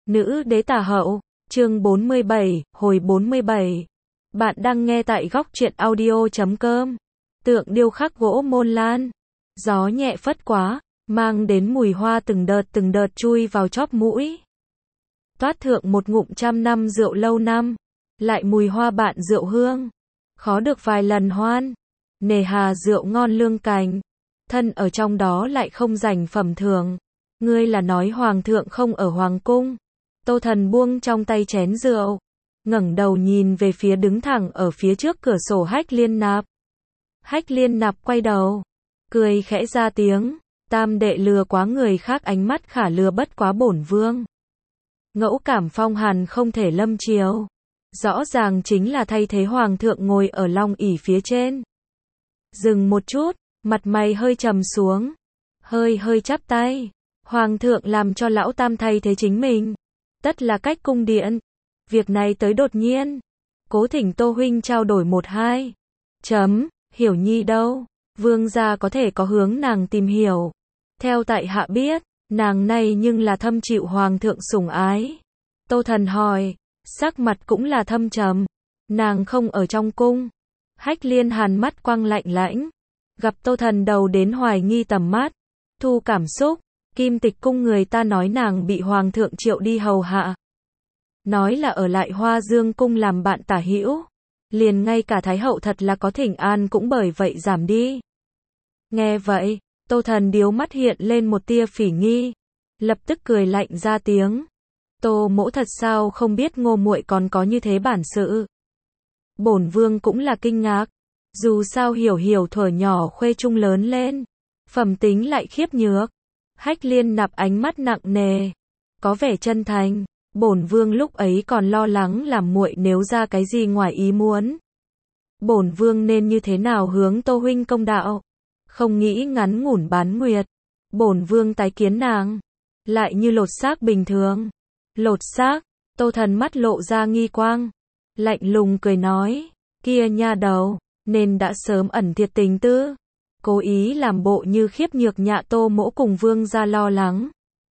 Nữ đế tả hậu, chương 47, hồi 47. Bạn đang nghe tại góc truyện audio.com. Tượng điêu khắc gỗ Môn Lan. Gió nhẹ phất quá, mang đến mùi hoa từng đợt chui vào chóp mũi. Toát thượng một ngụm trăm năm rượu lâu năm, lại mùi hoa bạn rượu hương. Khó được vài lần hoan, nề hà rượu ngon lương cành. Thân ở trong đó lại không dành phẩm thường. Ngươi là nói hoàng thượng không ở hoàng cung. Tô Thần buông trong tay chén rượu, ngẩng đầu nhìn về phía đứng thẳng ở phía trước cửa sổ Hách Liên Nạp. Hách Liên Nạp quay đầu, cười khẽ ra tiếng, tam đệ lừa quá người khác, ánh mắt khả lừa bất quá bổn vương. Ngẫu cảm phong hàn không thể lâm chiếu, rõ ràng chính là thay thế hoàng thượng ngồi ở long ỷ phía trên. Dừng một chút, mặt mày hơi trầm xuống, hơi chắp tay. Hoàng thượng làm cho lão tam thay thế chính mình, tất là cách cung điện. Việc này tới đột nhiên, cố thỉnh Tô huynh trao đổi một hai. Hiểu Nhi đâu? Vương gia có thể có hướng nàng tìm hiểu. Theo tại hạ biết, nàng này nhưng là thâm chịu hoàng thượng sủng ái. Tô Thần hỏi, sắc mặt cũng là thâm trầm. Nàng không ở trong cung. Hách Liên Hàn mắt quang lạnh lãnh, gặp Tô Thần đầu đến hoài nghi tầm mắt, thu cảm xúc. Kim Tịch cung người ta nói nàng bị hoàng thượng triệu đi hầu hạ, nói là ở lại Hoa Dương cung làm bạn tả hữu, liền ngay cả thái hậu thật là có thỉnh an cũng bởi vậy giảm đi. Nghe vậy, Tô Thần điếu mắt hiện lên một tia phỉ nghi, lập tức cười lạnh ra tiếng. Tô mỗ thật sao không biết Ngô muội còn có như thế bản sự. Bổn vương cũng là kinh ngạc, dù sao hiểu thuở nhỏ khuê trung lớn lên, phẩm tính lại khiếp nhược. Hách Liên Nạp ánh mắt nặng nề, có vẻ chân thành. Bổn vương lúc ấy còn lo lắng làm muội nếu ra cái gì ngoài ý muốn. Bổn vương nên như thế nào hướng Tô huynh công đạo. Không nghĩ ngắn ngủn bán nguyệt, bổn vương tái kiến nàng, lại như lột xác bình thường. Lột xác? Tô Thần mắt lộ ra nghi quang, lạnh lùng cười nói, kia nha đầu, nên đã sớm ẩn thiệt tình tư, cố ý làm bộ như khiếp nhược nhạ Tô mỗ cùng vương gia lo lắng.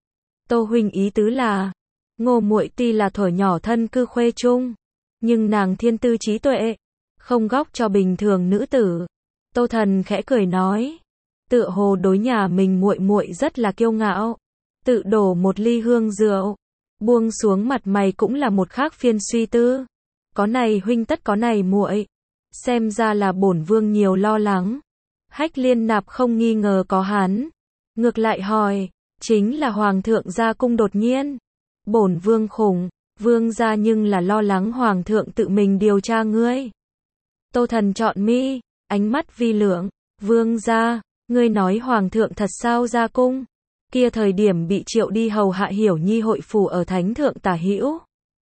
Tô huynh ý tứ là, Ngô muội tuy là thuở nhỏ thân cư khuê trung, nhưng nàng thiên tư trí tuệ, không góc cho bình thường nữ tử. Tô Thần khẽ cười nói, tựa hồ đối nhà mình muội rất là kiêu ngạo, tự đổ một ly hương rượu, buông xuống mặt mày cũng là một khác phiên suy tư. Có này huynh tất có này muội, xem ra là bổn vương nhiều lo lắng. Hách Liên Nạp không nghi ngờ có hắn, ngược lại hỏi, chính là hoàng thượng ra cung đột nhiên, bổn vương khủng, vương gia nhưng là lo lắng hoàng thượng tự mình điều tra ngươi. Tô Thần trọn mi, ánh mắt vi lượng, vương gia, ngươi nói hoàng thượng thật sao ra cung, kia thời điểm bị triệu đi hầu hạ Hiểu Nhi hội phủ ở thánh thượng tả hữu.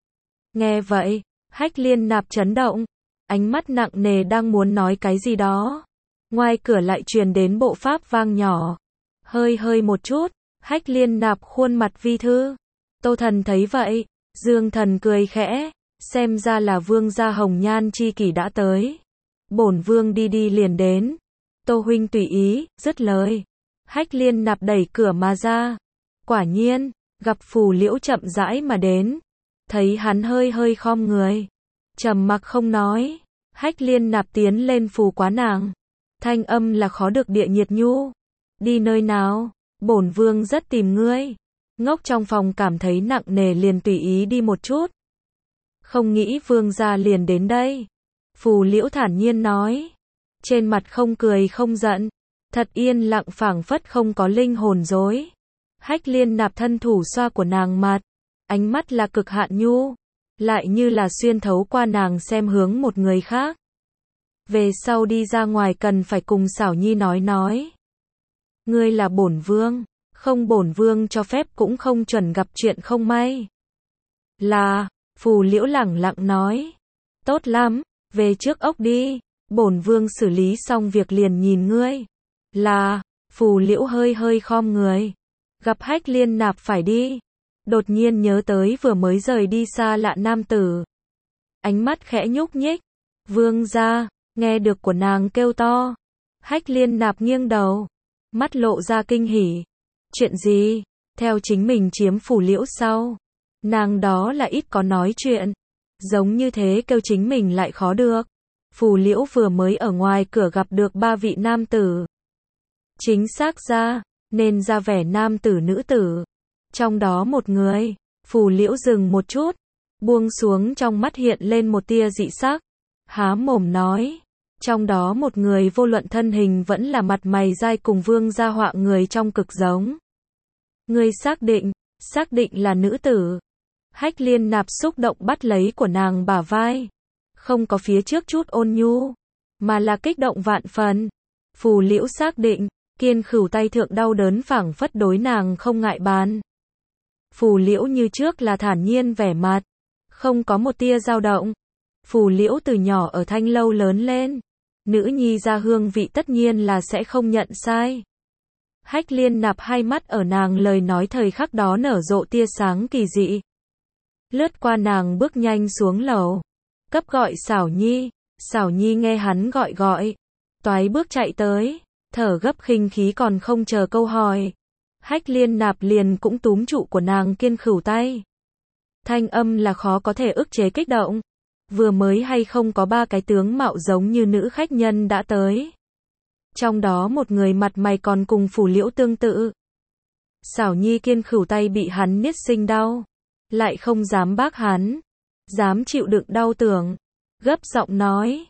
Nghe vậy, Hách Liên Nạp chấn động, ánh mắt nặng nề đang muốn nói cái gì đó. Ngoài cửa lại truyền đến bộ pháp vang nhỏ, hơi một chút. Hách Liên Nạp khuôn mặt vi thư. Tô Thần thấy vậy, dương thần cười khẽ, xem ra là vương gia hồng nhan chi kỷ đã tới. Bổn vương đi liền đến. Tô huynh tùy ý, dứt lời. Hách Liên Nạp đẩy cửa mà ra. Quả nhiên, gặp Phù Liễu chậm rãi mà đến. Thấy hắn hơi khom người, trầm mặc không nói. Hách Liên Nạp tiến lên phù quá nàng, thanh âm là khó được địa nhiệt nhu. Đi nơi nào? Bổn vương rất tìm ngươi. Ngốc trong phòng cảm thấy nặng nề liền tùy ý đi một chút. Không nghĩ vương gia liền đến đây. Phù Liễu thản nhiên nói. Trên mặt không cười không giận. Thật yên lặng phảng phất không có linh hồn dối. Hách Liên Nạp thân thủ xoa của nàng mặt. Ánh mắt là cực hạn nhu. Lại như là xuyên thấu qua nàng xem hướng một người khác. Về sau đi ra ngoài cần phải cùng Xảo Nhi nói. Ngươi là bổn vương, không bổn vương cho phép cũng không chuẩn gặp chuyện không may. Là, Phù Liễu lẳng lặng nói. Tốt lắm, về trước ốc đi, bổn vương xử lý xong việc liền nhìn ngươi. Là, Phù Liễu hơi khom người. Gặp Hách Liên Nạp phải đi, đột nhiên nhớ tới vừa mới rời đi xa lạ nam tử. Ánh mắt khẽ nhúc nhích. Vương gia, nghe được của nàng kêu to. Hách Liên Nạp nghiêng đầu, mắt lộ ra kinh hỉ. Chuyện gì? Theo chính mình chiếm Phù Liễu sau. Nàng đó là ít có nói chuyện. Giống như thế kêu chính mình lại khó được. Phù Liễu vừa mới ở ngoài cửa gặp được 3 vị nam tử. Chính xác ra, nên ra vẻ nam tử nữ tử. Trong đó một người, Phù Liễu dừng một chút, buông xuống trong mắt hiện lên một tia dị sắc. Há mồm nói. Trong đó một người vô luận thân hình vẫn là mặt mày dai cùng Vương gia họa người trong cực giống. Ngươi xác định là nữ tử. Hách Liên Nạp xúc động bắt lấy của nàng bả vai. Không có phía trước chút ôn nhu, mà là kích động vạn phần. Phù Liễu xác định, Kiên Khửu tay thượng đau đớn phảng phất đối nàng không ngại bàn. Phù Liễu như trước là thản nhiên vẻ mặt, không có một tia dao động. Phù Liễu từ nhỏ ở Thanh Lâu lớn lên, nữ nhi ra hương vị tất nhiên là sẽ không nhận sai. Hách Liên Nạp hai mắt ở nàng lời nói thời khắc đó nở rộ tia sáng kỳ dị. Lướt qua nàng bước nhanh xuống lầu, cấp gọi Xảo Nhi. Xảo Nhi nghe hắn gọi, toái bước chạy tới, thở gấp khinh khí còn không chờ câu hỏi. Hách Liên Nạp liền cũng túm trụ của nàng Kiên Khửu tay. Thanh âm là khó có thể ức chế kích động. Vừa mới hay không có 3 cái tướng mạo giống như nữ khách nhân đã tới. Trong đó một người mặt mày còn cùng Phù Liễu tương tự. Xảo Nhi Kiên Khửu tay bị hắn niết sinh đau, lại không dám bác hắn, dám chịu đựng đau tưởng, gấp giọng nói,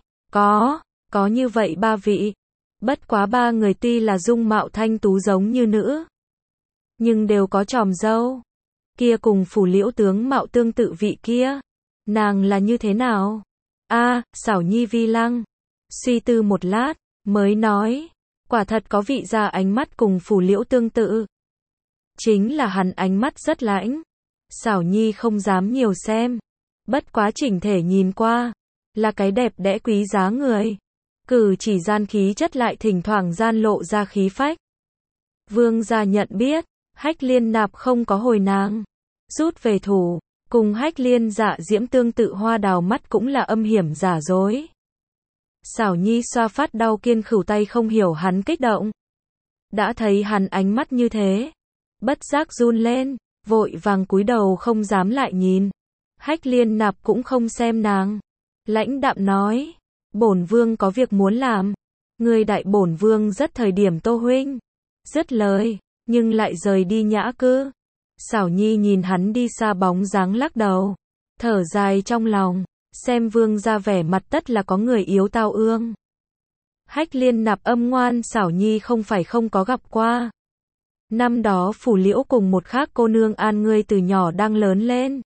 có như vậy 3 vị. Bất quá 3 người tuy là dung mạo thanh tú giống như nữ, nhưng đều có chòm râu. Kia cùng Phù Liễu tướng mạo tương tự vị kia, nàng là như thế nào? Xảo Nhi vi lăng, suy tư một lát, mới nói, quả thật có vị gia ánh mắt cùng Phù Liễu tương tự. Chính là hắn ánh mắt rất lãnh. Xảo Nhi không dám nhiều xem, bất quá chỉnh thể nhìn qua, là cái đẹp đẽ quý giá người. Cử chỉ gian khí chất lại thỉnh thoảng gian lộ ra khí phách. Vương gia nhận biết, Hách Liên Nạp không có hồi nàng, rút về thủ, cùng Hách Liên Dạ Diễm tương tự hoa đào mắt cũng là âm hiểm giả dối. Xảo Nhi xoa phát đau Kiên Khửu tay không hiểu hắn kích động. Đã thấy hắn ánh mắt như thế, bất giác run lên, vội vàng cúi đầu không dám lại nhìn. Hách Liên Nạp cũng không xem nàng, lãnh đạm nói, bổn vương có việc muốn làm. Người đại bổn vương rất thời điểm Tô huynh. Dứt lời, nhưng lại rời đi nhã cư. Xảo Nhi nhìn hắn đi xa bóng dáng lắc đầu, thở dài trong lòng, xem vương ra vẻ mặt tất là có người yếu tao ương. Hách Liên Nạp âm ngoan Xảo Nhi không phải không có gặp qua. Năm đó Phù Liễu cùng một khác cô nương An Ngươi từ nhỏ đang lớn lên,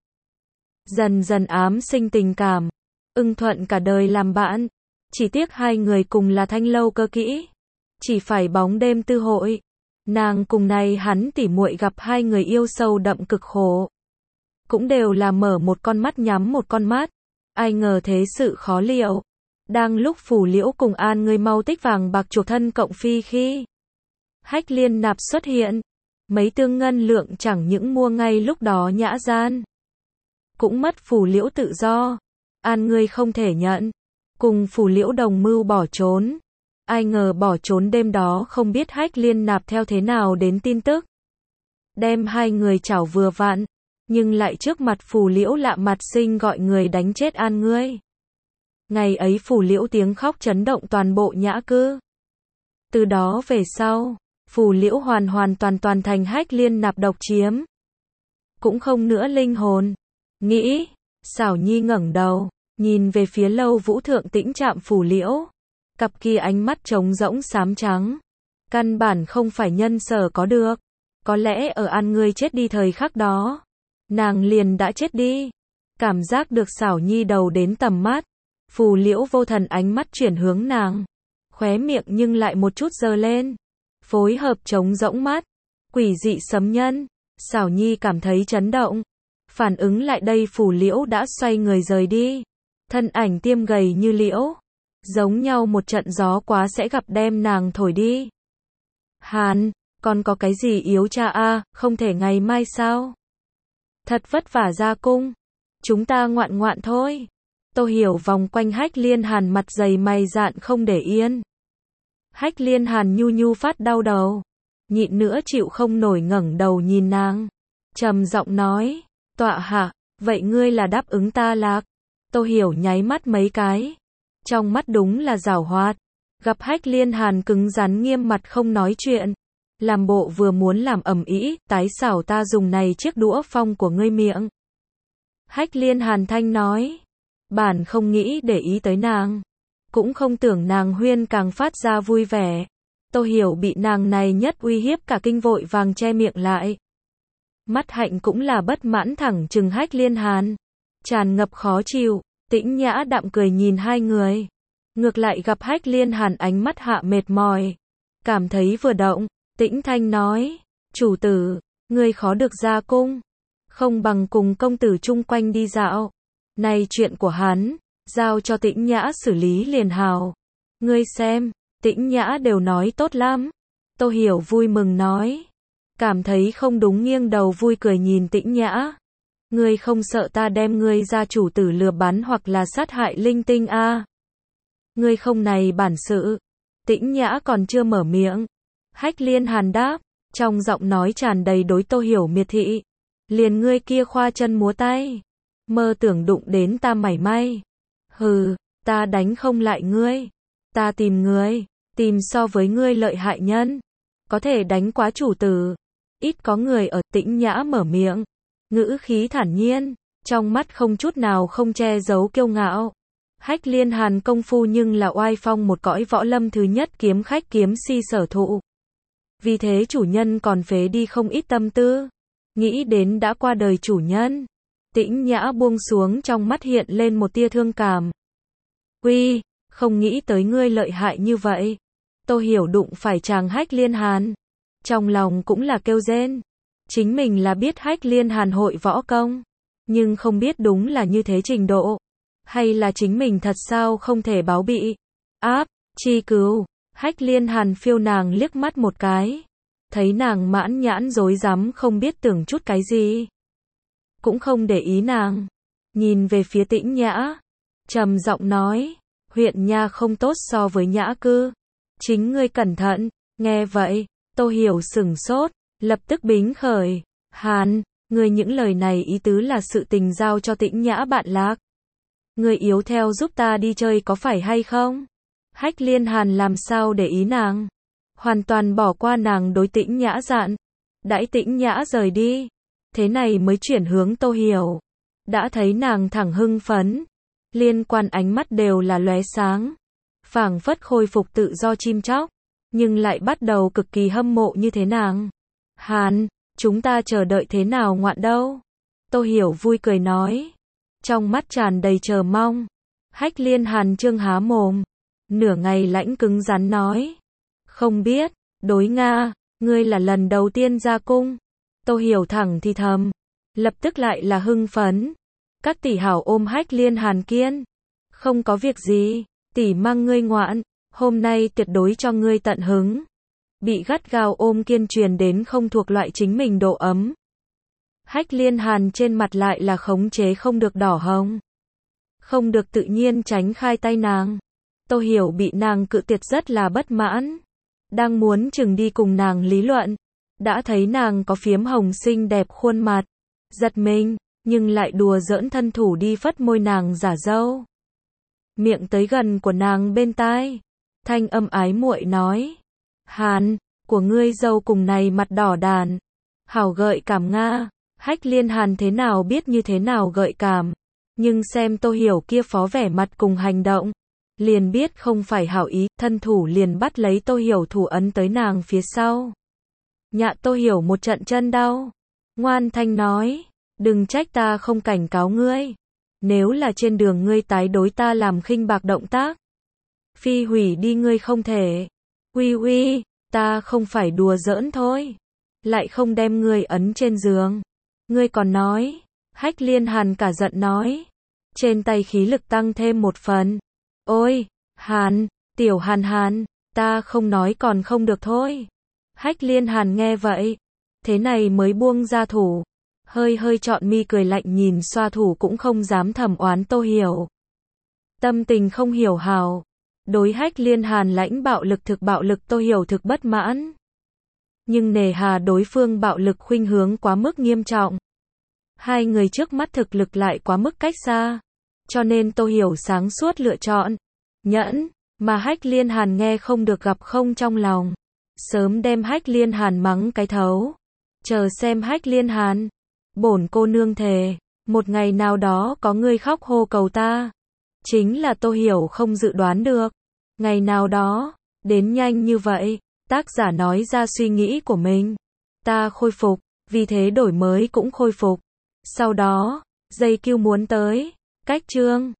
dần dần ám sinh tình cảm, ưng thuận cả đời làm bạn. Chỉ tiếc 2 người cùng là Thanh Lâu cơ kỹ, chỉ phải bóng đêm tư hội. Nàng cùng này hắn tỉ muội gặp 2 người yêu sâu đậm cực khổ, cũng đều là mở một con mắt nhắm một con mắt. Ai ngờ thế sự khó liệu. Đang lúc Phù Liễu cùng An Ngươi mau tích vàng bạc chuộc thân cộng phi khi Hách Liên Nạp xuất hiện, mấy tương ngân lượng chẳng những mua ngay lúc đó nhã gian, cũng mất Phù Liễu tự do. An Ngươi không thể nhận, cùng Phù Liễu đồng mưu bỏ trốn. Ai ngờ bỏ trốn đêm đó không biết Hách Liên Nạp theo thế nào đến tin tức, đem 2 người chảo vừa vặn, nhưng lại trước mặt Phù Liễu lạ mặt sinh gọi người đánh chết An Ngươi. Ngày ấy Phù Liễu tiếng khóc chấn động toàn bộ nhã cư. Từ đó về sau, Phù Liễu hoàn toàn thành Hách Liên Nạp độc chiếm, cũng không nữa linh hồn. Nghĩ, Xảo Nhi ngẩng đầu, nhìn về phía Lâu Vũ thượng tĩnh chạm Phù Liễu, cặp kia ánh mắt trống rỗng xám trắng, căn bản không phải nhân sở có được. Có lẽ ở An Ngươi chết đi thời khắc đó, nàng liền đã chết đi. Cảm giác được Xảo Nhi đầu đến tầm mắt, Phù Liễu vô thần ánh mắt chuyển hướng nàng, khóe miệng nhưng lại một chút giơ lên, phối hợp trống rỗng mắt, quỷ dị sấm nhân. Xảo Nhi cảm thấy chấn động, phản ứng lại đây Phù Liễu đã xoay người rời đi, thân ảnh tiêm gầy như liễu, giống nhau một trận gió quá sẽ gặp đem nàng thổi đi. Hàn, còn có cái gì yếu cha không thể ngày mai sao? Thật vất vả ra cung, chúng ta ngoạn thôi. Tô Hiểu vòng quanh Hách Liên Hàn mặt dày mày dạn không để yên. Hách Liên Hàn nhu phát đau đầu, nhịn nữa chịu không nổi ngẩng đầu nhìn nàng, trầm giọng nói, Tọa hạ, vậy ngươi là đáp ứng ta lạc. Tô Hiểu nháy mắt mấy cái. Trong mắt đúng là giảo hoạt. Gặp Hách Liên Hàn cứng rắn nghiêm mặt không nói chuyện. Làm bộ vừa muốn làm ầm ĩ, tái xảo ta dùng này chiếc đũa phong của ngươi miệng. Hách Liên Hàn thanh nói. Bản không nghĩ để ý tới nàng. Cũng không tưởng nàng huyên càng phát ra vui vẻ. Tô Hiểu bị nàng này nhất uy hiếp cả kinh vội vàng che miệng lại. Mắt hạnh cũng là bất mãn thẳng trừng Hách Liên Hàn. Tràn ngập khó chịu, Tĩnh Nhã đạm cười nhìn hai người. Ngược lại gặp Hách Liên Hàn ánh mắt hạ mệt mỏi. Cảm thấy vừa động, Tĩnh Thanh nói. Chủ tử, ngươi khó được ra cung. Không bằng cùng công tử chung quanh đi dạo. Này chuyện của hắn, giao cho Tĩnh Nhã xử lý liền hào. Ngươi xem, Tĩnh Nhã đều nói tốt lắm. Tô Hiểu vui mừng nói. Cảm thấy không đúng nghiêng đầu vui cười nhìn Tĩnh Nhã. Ngươi không sợ ta đem ngươi ra chủ tử lừa bắn hoặc là sát hại linh tinh a? Ngươi không này bản sự. Tĩnh Nhã còn chưa mở miệng. Hách Liên Hàn đáp, trong giọng nói tràn đầy đối Tô Hiểu miệt thị. Liền ngươi kia khoa chân múa tay. Mơ tưởng đụng đến ta mảy may. Hừ, ta đánh không lại ngươi. Ta tìm ngươi, tìm so với ngươi lợi hại nhân. Có thể đánh quá chủ tử. Ít có người ở. Tĩnh Nhã mở miệng. Ngữ khí thản nhiên, trong mắt không chút nào không che giấu kiêu ngạo. Hách Liên Hàn công phu nhưng là oai phong một cõi võ lâm thứ nhất kiếm khách kiếm si sở thụ. Vì thế chủ nhân còn phế đi không ít tâm tư. Nghĩ đến đã qua đời chủ nhân. Tĩnh Nhã buông xuống trong mắt hiện lên một tia thương cảm. Uy, không nghĩ tới ngươi lợi hại như vậy. Tô Hiểu đụng phải chàng Hách Liên Hàn. Trong lòng cũng là kêu rên. Chính mình là biết Hách Liên Hàn hội võ công. Nhưng không biết đúng là như thế trình độ. Hay là chính mình thật sao không thể báo bị. Áp, chi cứu. Hách Liên Hàn phiêu nàng liếc mắt một cái. Thấy nàng mãn nhãn dối rắm không biết tưởng chút cái gì. Cũng không để ý nàng. Nhìn về phía Tĩnh Nhã. Trầm giọng nói. Huyện nha không tốt so với Nhã cư. Chính ngươi cẩn thận. Nghe vậy, Tô Hiểu sửng sốt. Lập tức bính khởi. Hàn, ngươi những lời này ý tứ là sự tình giao cho Tĩnh Nhã bạn lạc. Ngươi yếu theo giúp ta đi chơi có phải hay không? Hách Liên Hàn làm sao để ý nàng? Hoàn toàn bỏ qua nàng đối Tĩnh Nhã dặn. Đãi Tĩnh Nhã rời đi. Thế này mới chuyển hướng Tô Hiểu. Đã thấy nàng thẳng hưng phấn. Liên quan ánh mắt đều là lóe sáng. Phảng phất khôi phục tự do chim chóc. Nhưng lại bắt đầu cực kỳ hâm mộ như thế nàng. Hàn, chúng ta chờ đợi thế nào ngoạn đâu? Tô Hiểu vui cười nói. Trong mắt tràn đầy chờ mong. Hách Liên Hàn trương há mồm. Nửa ngày lãnh cứng rắn nói. Không biết, đối Nga, ngươi là lần đầu tiên ra cung. Tô Hiểu thẳng thì thầm. Lập tức lại là hưng phấn. Các tỷ hảo ôm Hách Liên Hàn kiên. Không có việc gì, tỷ mang ngươi ngoạn. Hôm nay tuyệt đối cho ngươi tận hứng. Bị gắt gao ôm kiên truyền đến không thuộc loại chính mình độ ấm. Hách Liên Hàn trên mặt lại là khống chế không được đỏ hồng. Không được tự nhiên tránh khai tay nàng. Tô Hiểu bị nàng cự tuyệt rất là bất mãn. Đang muốn chừng đi cùng nàng lý luận. Đã thấy nàng có phiếm hồng xinh đẹp khuôn mặt. Giật mình, nhưng lại đùa giỡn thân thủ đi phất môi nàng giả dâu. Miệng tới gần của nàng bên tai. Thanh âm ái muội nói. Hàn, của ngươi dâu cùng này mặt đỏ đàn. Hảo gợi cảm Nga. Hách Liên Hàn thế nào biết như thế nào gợi cảm. Nhưng xem Tô Hiểu kia phó vẻ mặt cùng hành động. Liền biết không phải hảo ý, thân thủ liền bắt lấy Tô Hiểu thủ ấn tới nàng phía sau. Nhạ Tô Hiểu một trận chân đau. Ngoan thanh nói. Đừng trách ta không cảnh cáo ngươi. Nếu là trên đường ngươi tái đối ta làm khinh bạc động tác. Phi hủy đi ngươi không thể. Uy uy, ta không phải đùa giỡn thôi. Lại không đem ngươi ấn trên giường. Ngươi còn nói. Hách Liên Hàn cả giận nói. Trên tay khí lực tăng thêm một phần. Ôi, Hàn, tiểu Hàn Hàn, ta không nói còn không được thôi. Hách Liên Hàn nghe vậy. Thế này mới buông ra thủ. Hơi hơi trọn mi cười lạnh nhìn xoa thủ cũng không dám thầm oán Tô Hiểu. Tâm tình không hiểu hào. Đối Hách Liên Hàn lãnh bạo lực Tô Hiểu thực bất mãn. Nhưng nề hà đối phương bạo lực khuynh hướng quá mức nghiêm trọng. Hai người trước mắt thực lực lại quá mức cách xa. Cho nên Tô Hiểu sáng suốt lựa chọn Nhẫn, mà Hách Liên Hàn nghe không được gặp không trong lòng. Sớm đem Hách Liên Hàn mắng cái thấu. Chờ xem Hách Liên Hàn. Bổn cô nương thề, một ngày nào đó có người khóc hô cầu ta. Chính là Tô Hiểu không dự đoán được. Ngày nào đó, đến nhanh như vậy, tác giả nói ra suy nghĩ của mình. Ta khôi phục, vì thế đổi mới cũng khôi phục. Sau đó, dây Q muốn tới. Cách chương